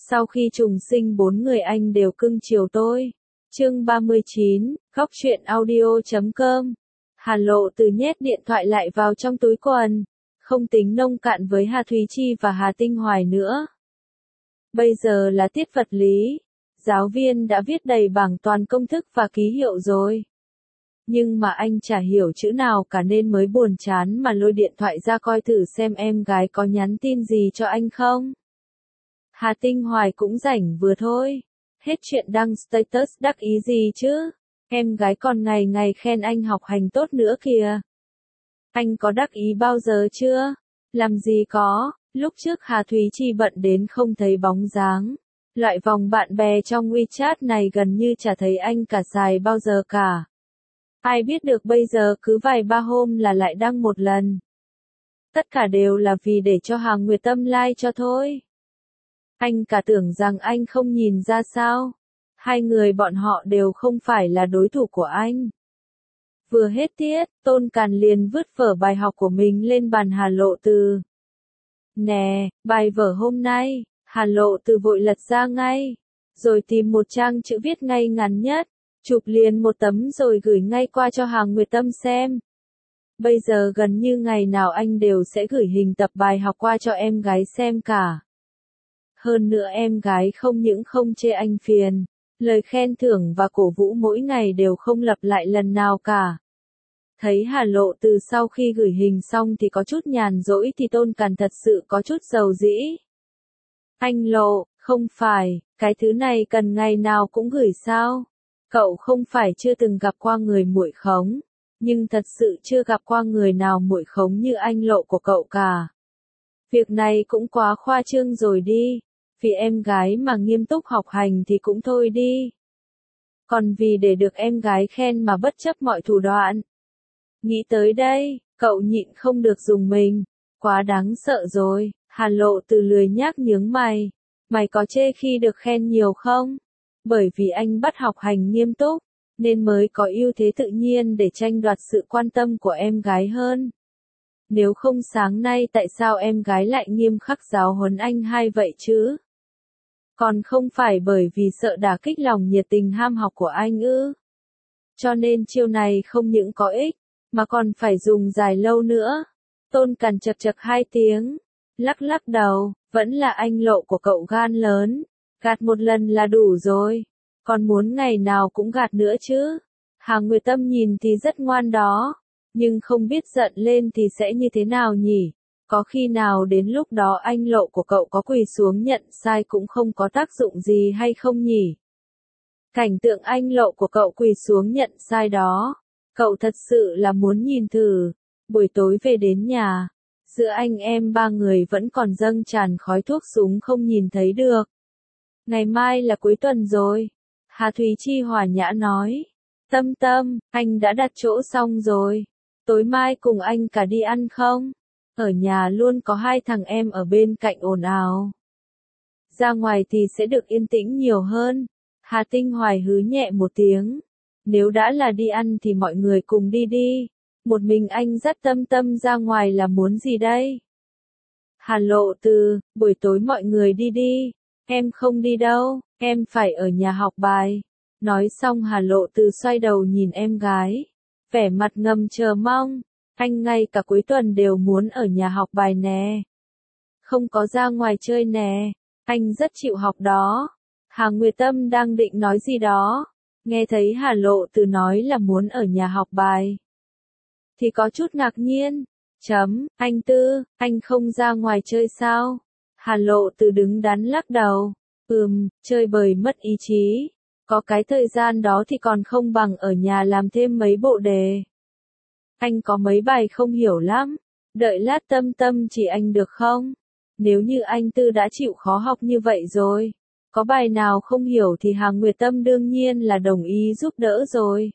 Sau khi trùng sinh 4 người anh đều cưng chiều tôi. Chương 39, Góc truyện audio.com. Hà Lộ Từ nhét điện thoại lại vào trong túi quần, không tính nông cạn với Hà Thúy Chi và Hà Tinh Hoài nữa. Bây giờ là tiết vật lý, giáo viên đã viết đầy bảng toàn công thức và ký hiệu rồi. Nhưng mà anh chả hiểu chữ nào cả nên mới buồn chán mà lôi điện thoại ra coi thử xem em gái có nhắn tin gì cho anh không. Hà Tinh Hoài cũng rảnh vừa thôi, hết chuyện đăng status đắc ý gì chứ, em gái còn ngày ngày khen anh học hành tốt nữa kìa. Anh có đắc ý bao giờ chưa? Làm gì có, lúc trước Hà Thúy Chi bận đến không thấy bóng dáng. Loại vòng bạn bè trong WeChat này gần như chả thấy anh cả xài bao giờ cả. Ai biết được bây giờ cứ vài ba hôm là lại đăng một lần. Tất cả đều là vì để cho Hà Nguyệt Tâm like cho thôi. Anh cả tưởng rằng anh không nhìn ra sao. Hai người bọn họ đều không phải là đối thủ của anh. Vừa hết tiết, Tôn Càn liền vứt vở bài học của mình lên bàn Hà Lộ Từ. Nè, bài vở hôm nay, Hà Lộ Từ vội lật ra ngay, rồi tìm một trang chữ viết ngay ngắn nhất, chụp liền một tấm rồi gửi ngay qua cho Hà Nguyệt Tâm xem. Bây giờ gần như ngày nào anh đều sẽ gửi hình tập bài học qua cho em gái xem cả. Hơn nữa em gái không những không chê anh phiền, lời khen thưởng và cổ vũ mỗi ngày đều không lặp lại lần nào cả. Thấy Hà Lộ Từ sau khi gửi hình xong thì có chút nhàn rỗi thì Tôn Càn thật sự có chút giàu dĩ. Anh Lộ, không phải, cái thứ này cần ngày nào cũng gửi sao? Cậu không phải chưa từng gặp qua người muội khống, nhưng thật sự chưa gặp qua người nào muội khống như anh Lộ của cậu cả. Việc này cũng quá khoa trương rồi đi, vì em gái mà nghiêm túc học hành thì cũng thôi đi. Còn vì để được em gái khen mà bất chấp mọi thủ đoạn. Nghĩ tới đây, cậu nhịn không được dùng mình, quá đáng sợ rồi. Hà Lộ Từ lười nhác nhướng mày. Mày có chê khi được khen nhiều không? Bởi vì anh bắt học hành nghiêm túc, nên mới có ưu thế tự nhiên để tranh đoạt sự quan tâm của em gái hơn. Nếu không sáng nay tại sao em gái lại nghiêm khắc giáo huấn anh hay vậy chứ? Còn không phải bởi vì sợ đả kích lòng nhiệt tình ham học của anh ư? Cho nên chiêu này không những có ích, mà còn phải dùng dài lâu nữa. Tôn Càn chật chật hai tiếng, lắc lắc đầu, vẫn là anh Lộ của cậu gan lớn, gạt một lần là đủ rồi, còn muốn ngày nào cũng gạt nữa chứ. Hà Nguyệt Tâm nhìn thì rất ngoan đó, nhưng không biết giận lên thì sẽ như thế nào nhỉ? Có khi nào đến lúc đó anh Lộ của cậu có quỳ xuống nhận sai cũng không có tác dụng gì hay không nhỉ? Cảnh tượng anh Lộ của cậu quỳ xuống nhận sai đó, cậu thật sự là muốn nhìn thử. Buổi tối về đến nhà, giữa anh em ba người vẫn còn dâng tràn khói thuốc súng không nhìn thấy được. Ngày mai là cuối tuần rồi. Hà Thúy Chi hòa nhã nói. Tâm Tâm, anh đã đặt chỗ xong rồi. Tối mai cùng anh cả đi ăn không? Ở nhà luôn có hai thằng em ở bên cạnh ồn ào. Ra ngoài thì sẽ được yên tĩnh nhiều hơn. Hà Tinh Hoài hứ nhẹ một tiếng. Nếu đã là đi ăn thì mọi người cùng đi đi. Một mình anh dắt Tâm Tâm ra ngoài là muốn gì đây? Hà Lộ Từ, buổi tối mọi người đi đi. Em không đi đâu, em phải ở nhà học bài. Nói xong Hà Lộ Từ xoay đầu nhìn em gái. Vẻ mặt ngầm chờ mong. Anh ngay cả cuối tuần đều muốn ở nhà học bài nè. Không có ra ngoài chơi nè. Anh rất chịu học đó. Hà Nguyệt Tâm đang định nói gì đó. Nghe thấy Hà Lộ Từ nói là muốn ở nhà học bài. Thì có chút ngạc nhiên. Anh Tư, anh không ra ngoài chơi sao? Hà Lộ Từ đứng đắn lắc đầu. Chơi bời mất ý chí. Có cái thời gian đó thì còn không bằng ở nhà làm thêm mấy bộ đề. Anh có mấy bài không hiểu lắm. Đợi lát Tâm Tâm chỉ anh được không? Nếu như anh Tư đã chịu khó học như vậy rồi, có bài nào không hiểu thì Hà Nguyệt Tâm đương nhiên là đồng ý giúp đỡ rồi.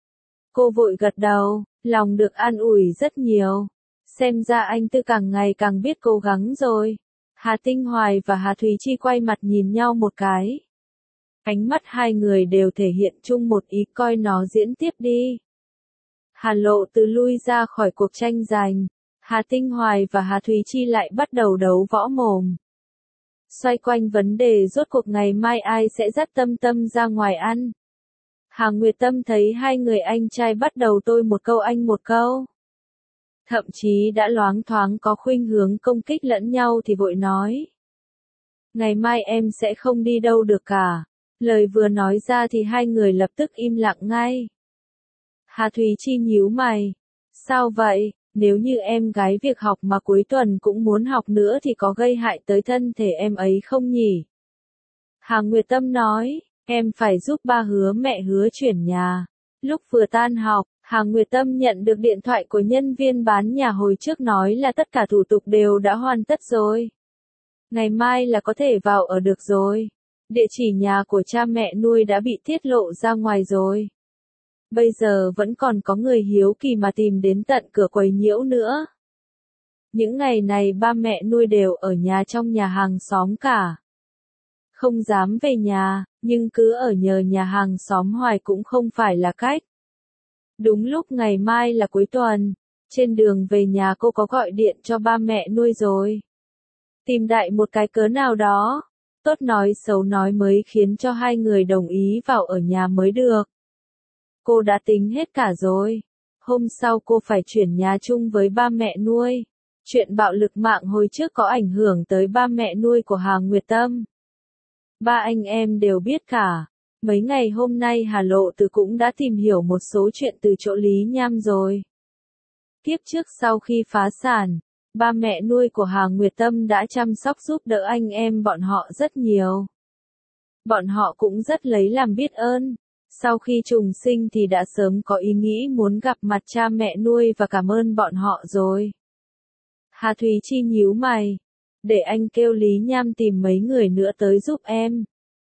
Cô vội gật đầu, lòng được an ủi rất nhiều. Xem ra anh Tư càng ngày càng biết cố gắng rồi. Hà Tinh Hoài và Hà Thúy Chi quay mặt nhìn nhau một cái. Ánh mắt hai người đều thể hiện chung một ý coi nó diễn tiếp đi. Hà Lộ Từ lui ra khỏi cuộc tranh giành. Hà Tinh Hoài và Hà Thúy Chi lại bắt đầu đấu võ mồm. Xoay quanh vấn đề rốt cuộc ngày mai ai sẽ dắt Tâm Tâm ra ngoài ăn. Hà Nguyệt Tâm thấy hai người anh trai bắt đầu tôi một câu anh một câu. Thậm chí đã loáng thoáng có khuynh hướng công kích lẫn nhau thì vội nói. Ngày mai em sẽ không đi đâu được cả. Lời vừa nói ra thì hai người lập tức im lặng ngay. Hà Thúy Chi nhíu mày. Sao vậy? Nếu như em gái việc học mà cuối tuần cũng muốn học nữa thì có gây hại tới thân thể em ấy không nhỉ? Hà Nguyệt Tâm nói, em phải giúp ba hứa mẹ hứa chuyển nhà. Lúc vừa tan học, Hà Nguyệt Tâm nhận được điện thoại của nhân viên bán nhà hồi trước nói là tất cả thủ tục đều đã hoàn tất rồi. Ngày mai là có thể vào ở được rồi. Địa chỉ nhà của cha mẹ nuôi đã bị tiết lộ ra ngoài rồi. Bây giờ vẫn còn có người hiếu kỳ mà tìm đến tận cửa quấy nhiễu nữa. Những ngày này ba mẹ nuôi đều ở nhà trong nhà hàng xóm cả. Không dám về nhà, nhưng cứ ở nhờ nhà hàng xóm hoài cũng không phải là cách. Đúng lúc ngày mai là cuối tuần, trên đường về nhà cô có gọi điện cho ba mẹ nuôi rồi. Tìm đại một cái cớ nào đó, tốt nói xấu nói mới khiến cho hai người đồng ý vào ở nhà mới được. Cô đã tính hết cả rồi. Hôm sau cô phải chuyển nhà chung với ba mẹ nuôi. Chuyện bạo lực mạng hồi trước có ảnh hưởng tới ba mẹ nuôi của Hà Nguyệt Tâm. Ba anh em đều biết cả. Mấy ngày hôm nay Hà Lộ Từ cũng đã tìm hiểu một số chuyện từ chỗ Lý Nham rồi. Kiếp trước sau khi phá sản, ba mẹ nuôi của Hà Nguyệt Tâm đã chăm sóc giúp đỡ anh em bọn họ rất nhiều. Bọn họ cũng rất lấy làm biết ơn. Sau khi trùng sinh thì đã sớm có ý nghĩ muốn gặp mặt cha mẹ nuôi và cảm ơn bọn họ rồi. Hà Thúy Chi nhíu mày. Để anh kêu Lý Nham tìm mấy người nữa tới giúp em.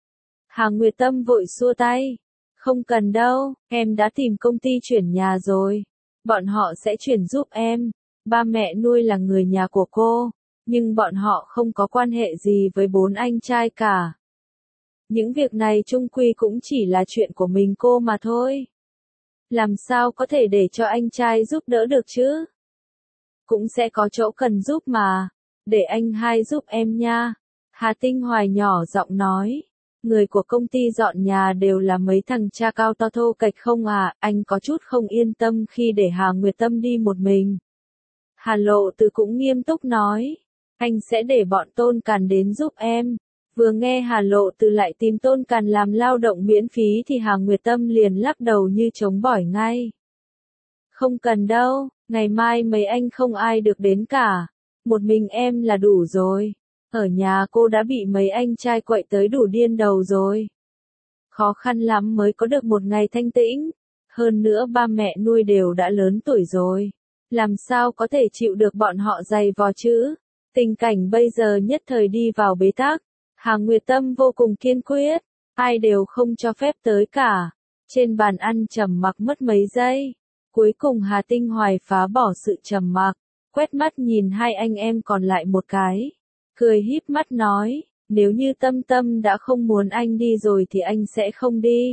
Hà Nguyệt Tâm vội xua tay. Không cần đâu, em đã tìm công ty chuyển nhà rồi. Bọn họ sẽ chuyển giúp em. Ba mẹ nuôi là người nhà của cô, nhưng bọn họ không có quan hệ gì với bốn anh trai cả. Những việc này chung quy cũng chỉ là chuyện của mình cô mà thôi. Làm sao có thể để cho anh trai giúp đỡ được chứ? Cũng sẽ có chỗ cần giúp mà. Để anh hai giúp em nha. Hà Tinh Hoài nhỏ giọng nói. Người của công ty dọn nhà đều là mấy thằng cha cao to thô kệch không à, anh có chút không yên tâm khi để Hà Nguyệt Tâm đi một mình. Hà Lộ Từ cũng nghiêm túc nói. Anh sẽ để bọn Tôn Càn đến giúp em. Vừa nghe Hà Lộ Từ lại tìm Tôn Càn làm lao động miễn phí thì Hà Nguyệt Tâm liền lắc đầu như chống bỏi ngay. Không cần đâu, ngày mai mấy anh không ai được đến cả. Một mình em là đủ rồi. Ở nhà cô đã bị mấy anh trai quậy tới đủ điên đầu rồi. Khó khăn lắm mới có được một ngày thanh tĩnh. Hơn nữa ba mẹ nuôi đều đã lớn tuổi rồi. Làm sao có thể chịu được bọn họ giày vò chứ? Tình cảnh bây giờ nhất thời đi vào bế tắc. Hà Nguyệt Tâm vô cùng kiên quyết. Ai đều không cho phép tới cả. Trên bàn ăn trầm mặc mất mấy giây. Cuối cùng Hà Tinh Hoài phá bỏ sự trầm mặc. Quét mắt nhìn hai anh em còn lại một cái. Cười híp mắt nói, nếu như Tâm Tâm đã không muốn anh đi rồi thì anh sẽ không đi.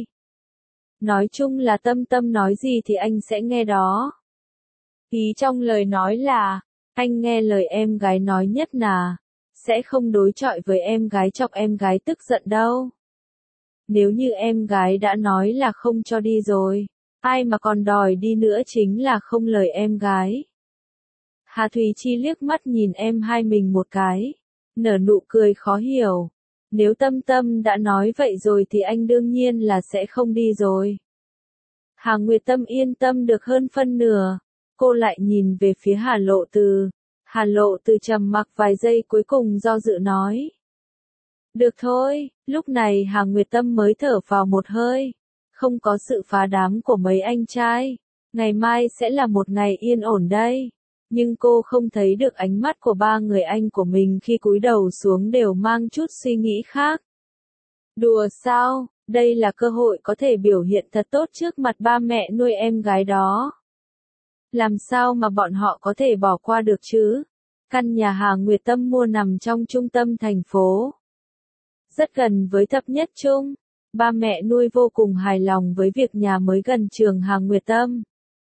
Nói chung là Tâm Tâm nói gì thì anh sẽ nghe đó. Ý trong lời nói là, anh nghe lời em gái nói nhất là, sẽ không đối chọi với em gái chọc em gái tức giận đâu. Nếu như em gái đã nói là không cho đi rồi, ai mà còn đòi đi nữa chính là không lời em gái. Hà Thúy Chi liếc mắt nhìn em hai mình một cái, nở nụ cười khó hiểu. Nếu Tâm Tâm đã nói vậy rồi thì anh đương nhiên là sẽ không đi rồi. Hà Nguyệt Tâm yên tâm được hơn phân nửa. Cô lại nhìn về phía Hà Lộ Từ. Hà Lộ Từ trầm mặc vài giây cuối cùng do dự nói. Được thôi, lúc này Hà Nguyệt Tâm mới thở vào một hơi. Không có sự phá đám của mấy anh trai. Ngày mai sẽ là một ngày yên ổn đây. Nhưng cô không thấy được ánh mắt của ba người anh của mình khi cúi đầu xuống đều mang chút suy nghĩ khác. Đùa sao, đây là cơ hội có thể biểu hiện thật tốt trước mặt ba mẹ nuôi em gái đó. Làm sao mà bọn họ có thể bỏ qua được chứ? Căn nhà Hà Nguyệt Tâm mua nằm trong trung tâm thành phố. Rất gần với thập nhất trung. Ba mẹ nuôi vô cùng hài lòng với việc nhà mới gần trường Hà Nguyệt Tâm.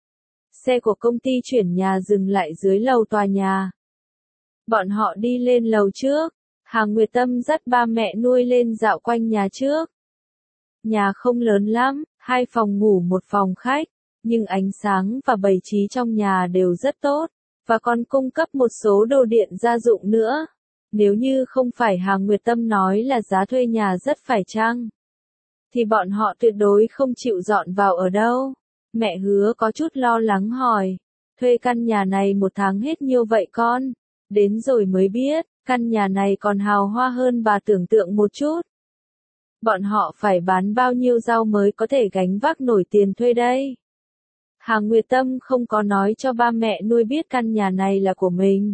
Xe của công ty chuyển nhà dừng lại dưới lầu tòa nhà. Bọn họ đi lên lầu trước. Hà Nguyệt Tâm dắt ba mẹ nuôi lên dạo quanh nhà trước. Nhà không lớn lắm, 2 phòng ngủ 1 phòng khách, nhưng ánh sáng và bày trí trong nhà đều rất tốt, và còn cung cấp một số đồ điện gia dụng nữa. Nếu như không phải Hà Nguyệt Tâm nói là giá thuê nhà rất phải chăng, thì bọn họ tuyệt đối không chịu dọn vào ở đâu. Mẹ Hứa có chút lo lắng hỏi, thuê căn nhà này 1 tháng hết nhiêu vậy con? Đến rồi mới biết, căn nhà này còn hào hoa hơn bà tưởng tượng một chút. Bọn họ phải bán bao nhiêu rau mới có thể gánh vác nổi tiền thuê đây? Hà Nguyệt Tâm không có nói cho ba mẹ nuôi biết căn nhà này là của mình.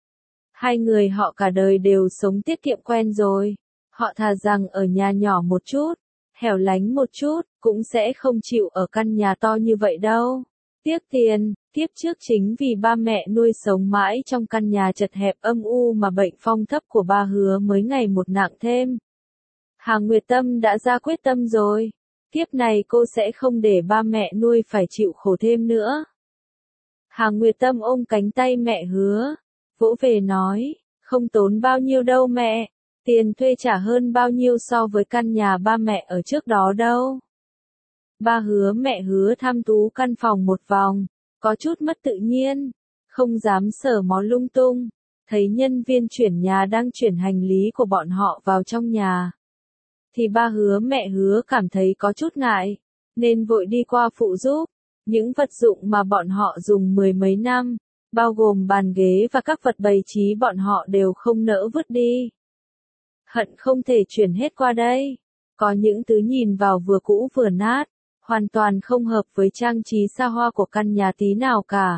2 người họ cả đời đều sống tiết kiệm quen rồi. Họ thà rằng ở nhà nhỏ một chút, hẻo lánh một chút, cũng sẽ không chịu ở căn nhà to như vậy đâu. Tiếc tiền, kiếp trước chính vì ba mẹ nuôi sống mãi trong căn nhà chật hẹp âm u mà bệnh phong thấp của ba Hứa mới ngày một nặng thêm. Hà Nguyệt Tâm đã ra quyết tâm rồi. Kiếp này cô sẽ không để ba mẹ nuôi phải chịu khổ thêm nữa. Hà Nguyệt Tâm ôm cánh tay mẹ Hứa, vỗ về nói, không tốn bao nhiêu đâu mẹ, tiền thuê trả hơn bao nhiêu so với căn nhà ba mẹ ở trước đó đâu. Ba Hứa mẹ Hứa thăm tú căn phòng một vòng, có chút mất tự nhiên, không dám sờ mó lung tung, thấy nhân viên chuyển nhà đang chuyển hành lý của bọn họ vào trong nhà. Thì ba Hứa mẹ Hứa cảm thấy có chút ngại, nên vội đi qua phụ giúp. Những vật dụng mà bọn họ dùng 10 mấy năm, bao gồm bàn ghế và các vật bày trí bọn họ đều không nỡ vứt đi. Hận không thể chuyển hết qua đây. Có những thứ nhìn vào vừa cũ vừa nát, hoàn toàn không hợp với trang trí xa hoa của căn nhà tí nào cả.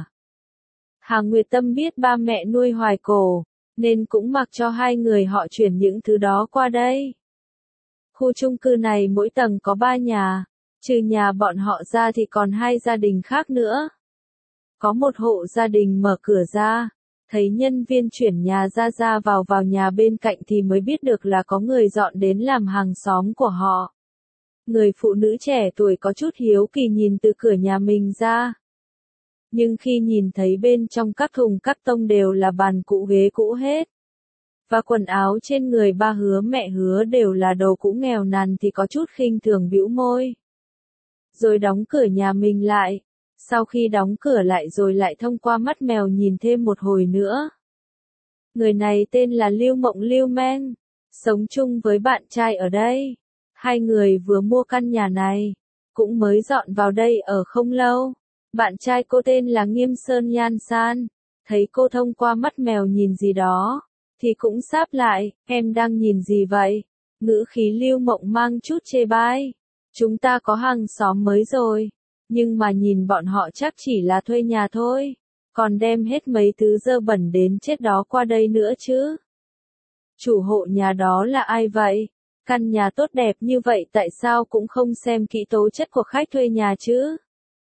Hà Nguyệt Tâm biết ba mẹ nuôi hoài cổ, nên cũng mặc cho 2 người họ chuyển những thứ đó qua đây. Khu chung cư này mỗi tầng có 3 nhà, trừ nhà bọn họ ra thì còn 2 gia đình khác nữa. Có một hộ gia đình mở cửa ra, thấy nhân viên chuyển nhà ra vào nhà bên cạnh thì mới biết được là có người dọn đến làm hàng xóm của họ. Người phụ nữ trẻ tuổi có chút hiếu kỳ nhìn từ cửa nhà mình ra. Nhưng khi nhìn thấy bên trong các thùng cắt tông đều là bàn cũ ghế cũ hết, và quần áo trên người ba Hứa mẹ Hứa đều là đồ cũ nghèo nàn thì có chút khinh thường bĩu môi. Rồi đóng cửa nhà mình lại. Sau khi đóng cửa lại rồi lại thông qua mắt mèo nhìn thêm một hồi nữa. Người này tên là Lưu Mộng Lưu Meng, sống chung với bạn trai ở đây. 2 người vừa mua căn nhà này, cũng mới dọn vào đây ở không lâu. Bạn trai cô tên là Nghiêm Sơn Nhan San, thấy cô thông qua mắt mèo nhìn gì đó, thì cũng sáp lại, em đang nhìn gì vậy? Ngữ khí Lưu Mộng mang chút chê bai. Chúng ta có hàng xóm mới rồi, nhưng mà nhìn bọn họ chắc chỉ là thuê nhà thôi, còn đem hết mấy thứ dơ bẩn đến chết đó qua đây nữa chứ. Chủ hộ nhà đó là ai vậy? Căn nhà tốt đẹp như vậy tại sao cũng không xem kỹ tố chất của khách thuê nhà chứ?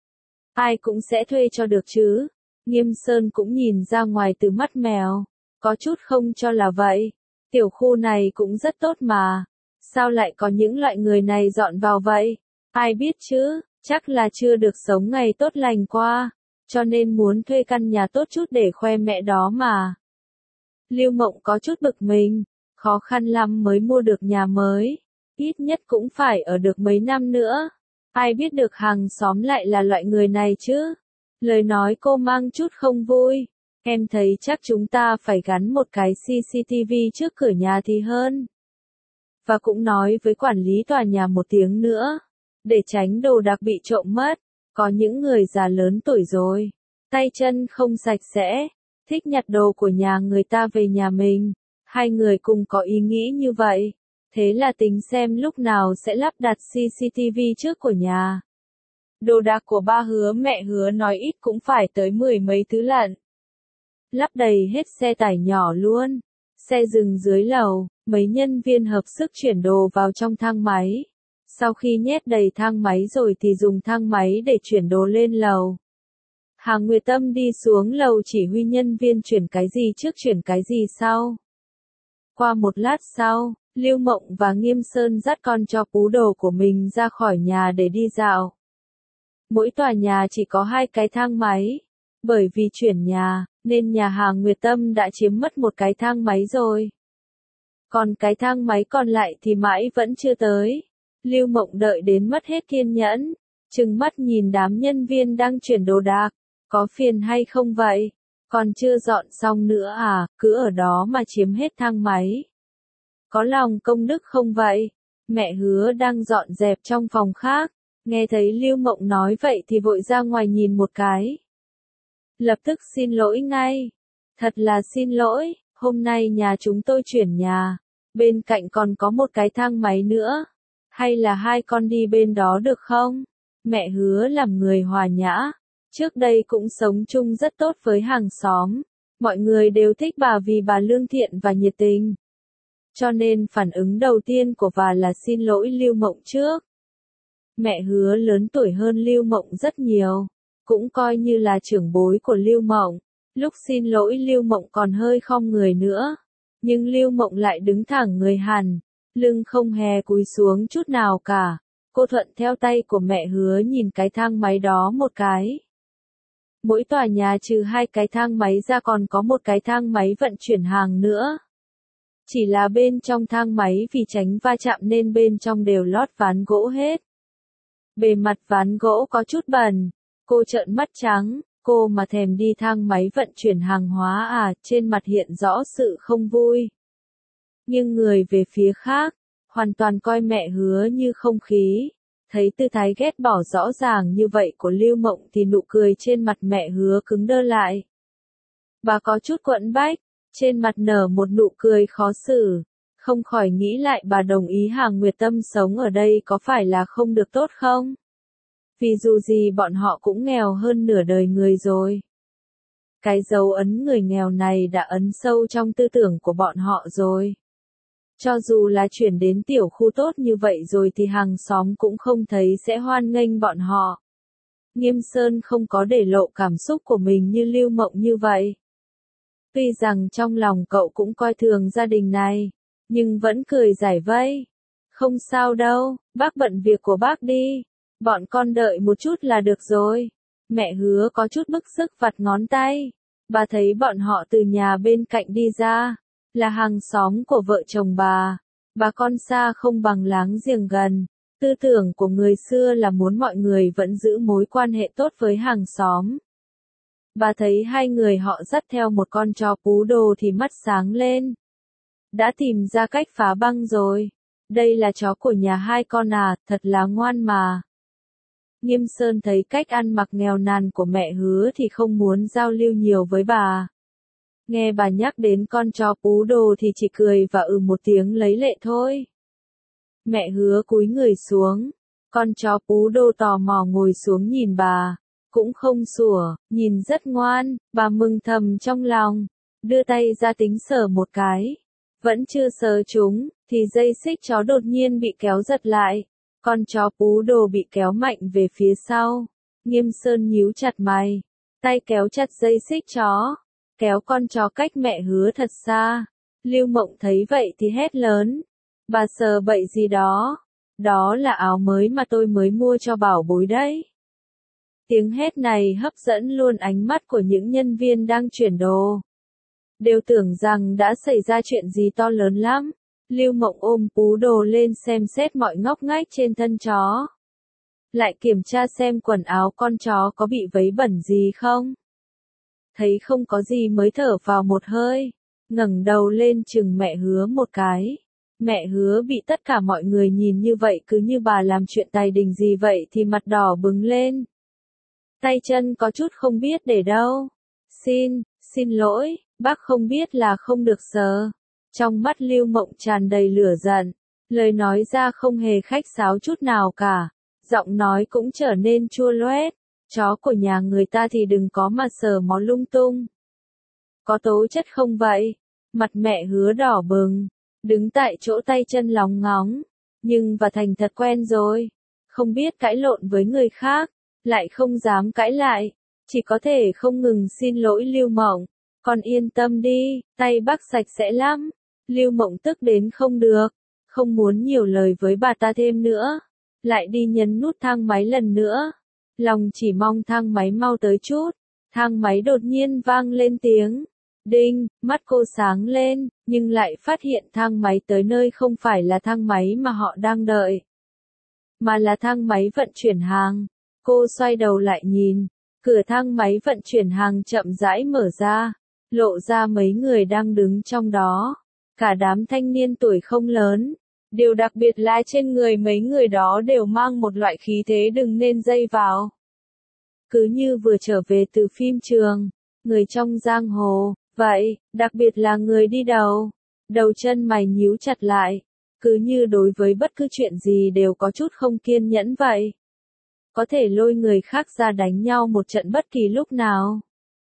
Ai cũng sẽ thuê cho được chứ. Nghiêm Sơn cũng nhìn ra ngoài từ mắt mèo, có chút không cho là vậy. Tiểu khu này cũng rất tốt mà, sao lại có những loại người này dọn vào vậy? Ai biết chứ, chắc là chưa được sống ngày tốt lành qua, cho nên muốn thuê căn nhà tốt chút để khoe mẹ đó mà. Lưu Mộng có chút bực mình, khó khăn lắm mới mua được nhà mới, ít nhất cũng phải ở được mấy năm nữa. Ai biết được hàng xóm lại là loại người này chứ? Lời nói cô mang chút không vui. Em thấy chắc chúng ta phải gắn một cái CCTV trước cửa nhà thì hơn. Và cũng nói với quản lý tòa nhà một tiếng nữa, để tránh đồ đạc bị trộm mất. Có những người già lớn tuổi rồi, tay chân không sạch sẽ, thích nhặt đồ của nhà người ta về nhà mình. 2 người cùng có ý nghĩ như vậy. Thế là tính xem lúc nào sẽ lắp đặt CCTV trước của nhà. Đồ đạc của ba Hứa mẹ Hứa nói ít cũng phải tới 10 mấy thứ lận. Lắp đầy hết xe tải nhỏ luôn. Xe dừng dưới lầu, mấy nhân viên hợp sức chuyển đồ vào trong thang máy. Sau khi nhét đầy thang máy rồi thì dùng thang máy để chuyển đồ lên lầu. Hà Nguyệt Tâm đi xuống lầu chỉ huy nhân viên chuyển cái gì trước chuyển cái gì sau. Qua một lát sau, Lưu Mộng và Nghiêm Sơn dắt con chó pú đồ của mình ra khỏi nhà để đi dạo. Mỗi tòa nhà chỉ có 2 cái thang máy. Bởi vì chuyển nhà, nên nhà Hà Nguyệt Tâm đã chiếm mất một cái thang máy rồi. Còn cái thang máy còn lại thì mãi vẫn chưa tới. Lưu Mộng đợi đến mất hết kiên nhẫn, trừng mắt nhìn đám nhân viên đang chuyển đồ đạc. Có phiền hay không vậy? Còn chưa dọn xong nữa à, cứ ở đó mà chiếm hết thang máy. Có lòng công đức không vậy? Mẹ Hứa đang dọn dẹp trong phòng khác, nghe thấy Lưu Mộng nói vậy thì vội ra ngoài nhìn một cái. Lập tức xin lỗi ngay. Thật là xin lỗi, hôm nay nhà chúng tôi chuyển nhà. Bên cạnh còn có một cái thang máy nữa. Hay là hai con đi bên đó được không? Mẹ Hứa làm người hòa nhã. Trước đây cũng sống chung rất tốt với hàng xóm. Mọi người đều thích bà vì bà lương thiện và nhiệt tình. Cho nên phản ứng đầu tiên của bà là xin lỗi Lưu Mộng trước. Mẹ Hứa lớn tuổi hơn Lưu Mộng rất nhiều. Cũng coi như là trưởng bối của Lưu Mộng. Lúc xin lỗi Lưu Mộng còn hơi khom người nữa. Nhưng Lưu Mộng lại đứng thẳng người hẳn. Lưng không hề cúi xuống chút nào cả. Cô thuận theo tay của mẹ Hứa nhìn cái thang máy đó một cái. Mỗi tòa nhà trừ hai cái thang máy ra còn có một cái thang máy vận chuyển hàng nữa. Chỉ là bên trong thang máy vì tránh va chạm nên bên trong đều lót ván gỗ hết. Bề mặt ván gỗ có chút bẩn. Cô trợn mắt trắng, cô mà thèm đi thang máy vận chuyển hàng hóa à, trên mặt hiện rõ sự không vui. Nhưng người về phía khác, hoàn toàn coi mẹ Hứa như không khí. Thấy tư thái ghét bỏ rõ ràng như vậy của Lưu Mộng thì nụ cười trên mặt mẹ Hứa cứng đơ lại. Bà có chút quẫn bách, trên mặt nở một nụ cười khó xử. Không khỏi nghĩ lại bà đồng ý Hàng Nguyệt Tâm sống ở đây có phải là không được tốt không? Vì dù gì bọn họ cũng nghèo hơn nửa đời người rồi. Cái dấu ấn người nghèo này đã ấn sâu trong tư tưởng của bọn họ rồi. Cho dù là chuyển đến tiểu khu tốt như vậy rồi thì hàng xóm cũng không thấy sẽ hoan nghênh bọn họ. Nghiêm Sơn không có để lộ cảm xúc của mình như Lưu Mộng như vậy. Tuy rằng trong lòng cậu cũng coi thường gia đình này, nhưng vẫn cười giải vây. Không sao đâu, bác bận việc của bác đi. Bọn con đợi một chút là được rồi. Mẹ Hứa có chút bức sức vặt ngón tay. Bà thấy bọn họ từ nhà bên cạnh đi ra. Là hàng xóm của vợ chồng bà. Bà con xa không bằng láng giềng gần. Tư tưởng của người xưa là muốn mọi người vẫn giữ mối quan hệ tốt với hàng xóm. Bà thấy hai người họ dắt theo một con chó pú đồ thì mắt sáng lên. Đã tìm ra cách phá băng rồi. Đây là chó của nhà hai con à, thật là ngoan mà. Nghiêm Sơn thấy cách ăn mặc nghèo nàn của mẹ Hứa thì không muốn giao lưu nhiều với bà. Nghe bà nhắc đến con chó pú đồ thì chỉ cười và một tiếng lấy lệ thôi. Mẹ Hứa cúi người xuống. Con chó pú đồ tò mò ngồi xuống nhìn bà. Cũng không sủa, nhìn rất ngoan, bà mừng thầm trong lòng. Đưa tay ra tính sờ một cái. Vẫn chưa sờ chúng, thì dây xích chó đột nhiên bị kéo giật lại. Con chó pú đồ bị kéo mạnh về phía sau. Nghiêm Sơn nhíu chặt mày. Tay kéo chặt dây xích chó. Kéo con chó cách mẹ Hứa thật xa. Lưu Mộng thấy vậy thì hét lớn. Bà sờ bậy gì đó? Đó là áo mới mà tôi mới mua cho bảo bối đấy. Tiếng hét này hấp dẫn luôn ánh mắt của những nhân viên đang chuyển đồ. Đều tưởng rằng đã xảy ra chuyện gì to lớn lắm. Lưu Mộng ôm pú đồ lên xem xét mọi ngóc ngách trên thân chó. Lại kiểm tra xem quần áo con chó có bị vấy bẩn gì không. Thấy không có gì mới thở vào một hơi. Ngẩng đầu lên chừng mẹ Hứa một cái. Mẹ Hứa bị tất cả mọi người nhìn như vậy cứ như bà làm chuyện tài đình gì vậy thì mặt đỏ bừng lên. Tay chân có chút không biết để đâu. Xin lỗi, bác không biết là không được sờ. Trong mắt Lưu Mộng tràn đầy lửa giận. Lời nói ra không hề khách sáo chút nào cả. Giọng nói cũng trở nên chua loét. Chó của nhà người ta thì đừng có mà sờ mó lung tung. Có tố chất không vậy? Mặt mẹ Hứa đỏ bừng. Đứng tại chỗ tay chân lóng ngóng. Nhưng và thành thật quen rồi. Không biết cãi lộn với người khác. Lại không dám cãi lại. Chỉ có thể không ngừng xin lỗi Lưu Mộng. Con yên tâm đi, tay bác sạch sẽ lắm. Lưu Mộng tức đến không được. Không muốn nhiều lời với bà ta thêm nữa. Lại đi nhấn nút thang máy lần nữa. Lòng chỉ mong thang máy mau tới chút. Thang máy đột nhiên vang lên tiếng. Đinh, mắt cô sáng lên, nhưng lại phát hiện thang máy tới nơi không phải là thang máy mà họ đang đợi, mà là thang máy vận chuyển hàng. Cô xoay đầu lại nhìn, cửa thang máy vận chuyển hàng chậm rãi mở ra, lộ ra mấy người đang đứng trong đó. Cả đám thanh niên tuổi không lớn. Điều đặc biệt là trên người mấy người đó đều mang một loại khí thế đừng nên dây vào. Cứ như vừa trở về từ phim trường, người trong giang hồ, vậy, đặc biệt là người đi đầu. Đầu chân mày nhíu chặt lại, cứ như đối với bất cứ chuyện gì đều có chút không kiên nhẫn vậy. Có thể lôi người khác ra đánh nhau một trận bất kỳ lúc nào.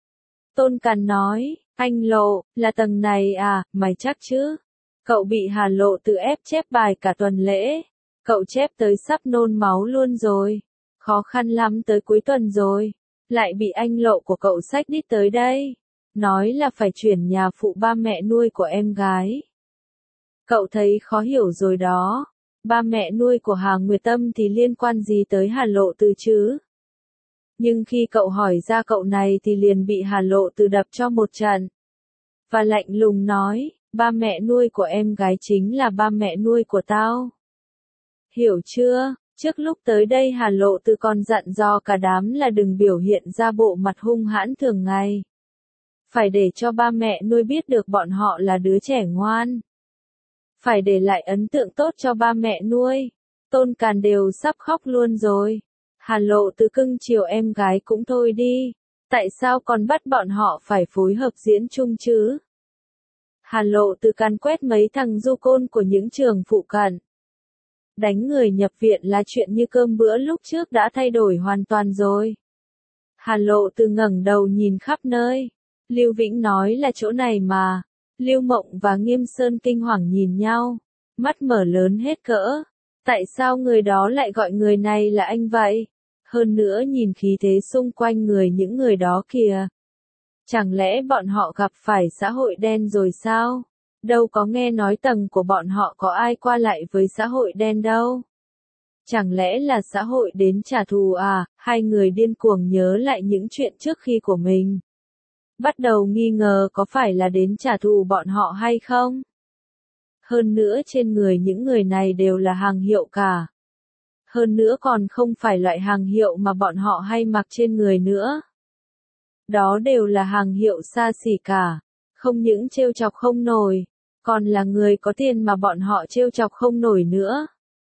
Tôn Càn nói, anh Lộ, là tầng này à, mày chắc chứ? Cậu bị Hà Lộ Từ ép chép bài cả tuần lễ. Cậu chép tới sắp nôn máu luôn rồi. Khó khăn lắm tới cuối tuần rồi. Lại bị anh Lộ của cậu xách đít tới đây. Nói là phải chuyển nhà phụ ba mẹ nuôi của em gái. Cậu thấy khó hiểu rồi đó. Ba mẹ nuôi của Hà Nguyệt Tâm thì liên quan gì tới Hà Lộ Từ chứ? Nhưng khi cậu hỏi ra cậu này thì liền bị Hà Lộ Từ đập cho một trận. Và lạnh lùng nói, ba mẹ nuôi của em gái chính là ba mẹ nuôi của tao. Hiểu chưa? Trước lúc tới đây Hà Lộ Từ còn dặn dò cả đám là đừng biểu hiện ra bộ mặt hung hãn thường ngày. Phải để cho ba mẹ nuôi biết được bọn họ là đứa trẻ ngoan. Phải để lại ấn tượng tốt cho ba mẹ nuôi. Tôn Càn đều sắp khóc luôn rồi. Hà Lộ Từ cưng chiều em gái cũng thôi đi. Tại sao còn bắt bọn họ phải phối hợp diễn chung chứ? Hà Lộ Từ càn quét mấy thằng du côn của những trường phụ cận. Đánh người nhập viện là chuyện như cơm bữa lúc trước đã thay đổi hoàn toàn rồi. Hà Lộ Từ ngẩng đầu nhìn khắp nơi. Lưu Vĩnh nói là chỗ này mà. Lưu Mộng và Nghiêm Sơn kinh hoàng nhìn nhau. Mắt mở lớn hết cỡ. Tại sao người đó lại gọi người này là anh vậy? Hơn nữa nhìn khí thế xung quanh người những người đó kìa. Chẳng lẽ bọn họ gặp phải xã hội đen rồi sao? Đâu có nghe nói tầng của bọn họ có ai qua lại với xã hội đen đâu. Chẳng lẽ là xã hội đến trả thù à? Hai người điên cuồng nhớ lại những chuyện trước khi của mình. Bắt đầu nghi ngờ có phải là đến trả thù bọn họ hay không? Hơn nữa trên người những người này đều là hàng hiệu cả. Hơn nữa còn không phải loại hàng hiệu mà bọn họ hay mặc trên người nữa. Đó đều là hàng hiệu xa xỉ cả. Không những trêu chọc không nổi, còn là người có tiền mà bọn họ trêu chọc không nổi nữa.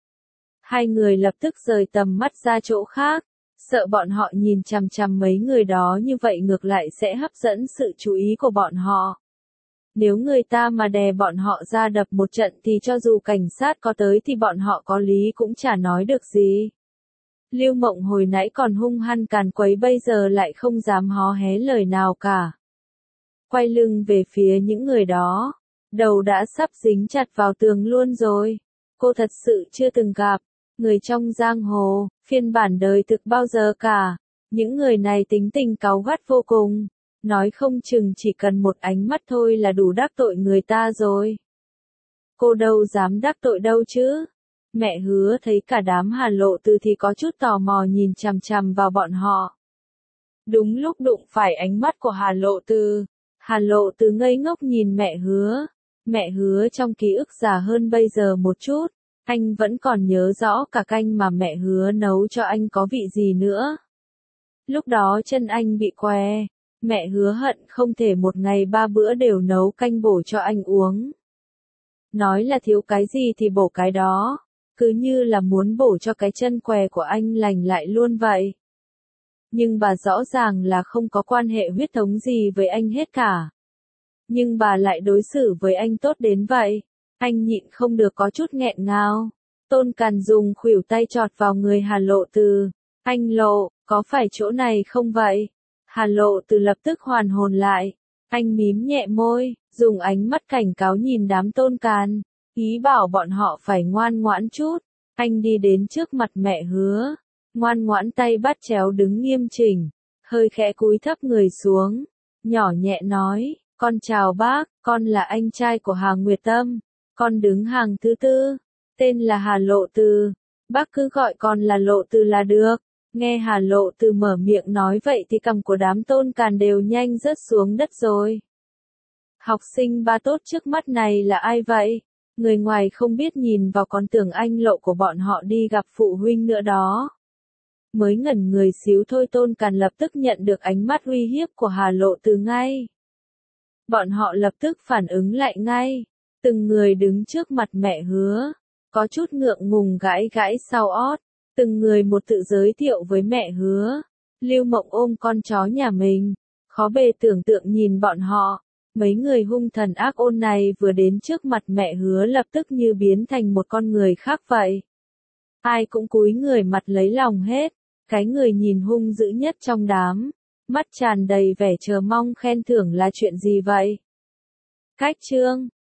Hai người lập tức rời tầm mắt ra chỗ khác, sợ bọn họ nhìn chằm chằm mấy người đó như vậy ngược lại sẽ hấp dẫn sự chú ý của bọn họ. Nếu người ta mà đè bọn họ ra đập một trận thì cho dù cảnh sát có tới thì bọn họ có lý cũng chả nói được gì. Lưu Mộng hồi nãy còn hung hăng càn quấy bây giờ lại không dám hó hé lời nào cả. Quay lưng về phía những người đó. Đầu đã sắp dính chặt vào tường luôn rồi. Cô thật sự chưa từng gặp người trong giang hồ, phiên bản đời thực bao giờ cả. Những người này tính tình cáu gắt vô cùng. Nói không chừng chỉ cần một ánh mắt thôi là đủ đắc tội người ta rồi. Cô đâu dám đắc tội đâu chứ. Mẹ Hứa thấy cả đám Hà Lộ Từ thì có chút tò mò nhìn chằm chằm vào bọn họ. Đúng lúc đụng phải ánh mắt của Hà Lộ Từ. Hà Lộ Từ ngây ngốc nhìn mẹ Hứa. Mẹ Hứa trong ký ức già hơn bây giờ một chút. Anh vẫn còn nhớ rõ cả canh mà mẹ Hứa nấu cho anh có vị gì nữa. Lúc đó chân anh bị què. Mẹ Hứa hận không thể một ngày 3 bữa đều nấu canh bổ cho anh uống. Nói là thiếu cái gì thì bổ cái đó. Cứ như là muốn bổ cho cái chân què của anh lành lại luôn vậy. Nhưng bà rõ ràng là không có quan hệ huyết thống gì với anh hết cả. Nhưng bà lại đối xử với anh tốt đến vậy. Anh nhịn không được có chút nghẹn ngào. Tôn Càn dùng khuỷu tay chọt vào người Hà Lộ Từ. Anh Lộ, có phải chỗ này không vậy? Hà Lộ Từ lập tức hoàn hồn lại. Anh mím nhẹ môi, dùng ánh mắt cảnh cáo nhìn đám Tôn Càn. Ý bảo bọn họ phải ngoan ngoãn chút. Anh đi đến trước mặt mẹ Hứa. Ngoan ngoãn tay bắt chéo đứng nghiêm chỉnh. Hơi khẽ cúi thấp người xuống. Nhỏ nhẹ nói, con chào bác, con là anh trai của Hà Nguyệt Tâm. Con đứng hàng thứ 4. Tên là Hà Lộ Từ. Bác cứ gọi con là Lộ Từ là được. Nghe Hà Lộ Từ mở miệng nói vậy thì cằm của đám Tôn Càn đều nhanh rớt xuống đất rồi. Học sinh ba tốt trước mắt này là ai vậy? Người ngoài không biết nhìn vào còn tưởng anh Lộ của bọn họ đi gặp phụ huynh nữa đó. Mới ngẩn người xíu thôi Tôn Càn lập tức nhận được ánh mắt uy hiếp của Hà Lộ Từ ngay. Bọn họ lập tức phản ứng lại ngay. Từng người đứng trước mặt mẹ Hứa. Có chút ngượng ngùng gãi gãi sau ót. Từng người một tự giới thiệu với mẹ Hứa. Lưu Mộng ôm con chó nhà mình. Khó bề tưởng tượng nhìn bọn họ. Mấy người hung thần ác ôn này vừa đến trước mặt mẹ Hứa lập tức như biến thành một con người khác vậy. Ai cũng cúi người mặt lấy lòng hết. Cái người nhìn hung dữ nhất trong đám. Mắt tràn đầy vẻ chờ mong khen thưởng là chuyện gì vậy? Cách chương